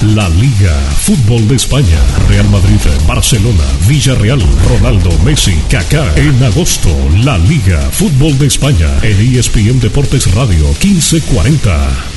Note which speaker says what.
Speaker 1: La Liga Fútbol de España. Real Madrid, Barcelona, Villarreal, Ronaldo, Messi, Kaká. En agosto, la Liga Fútbol de España. En ESPN Deportes Radio 1540.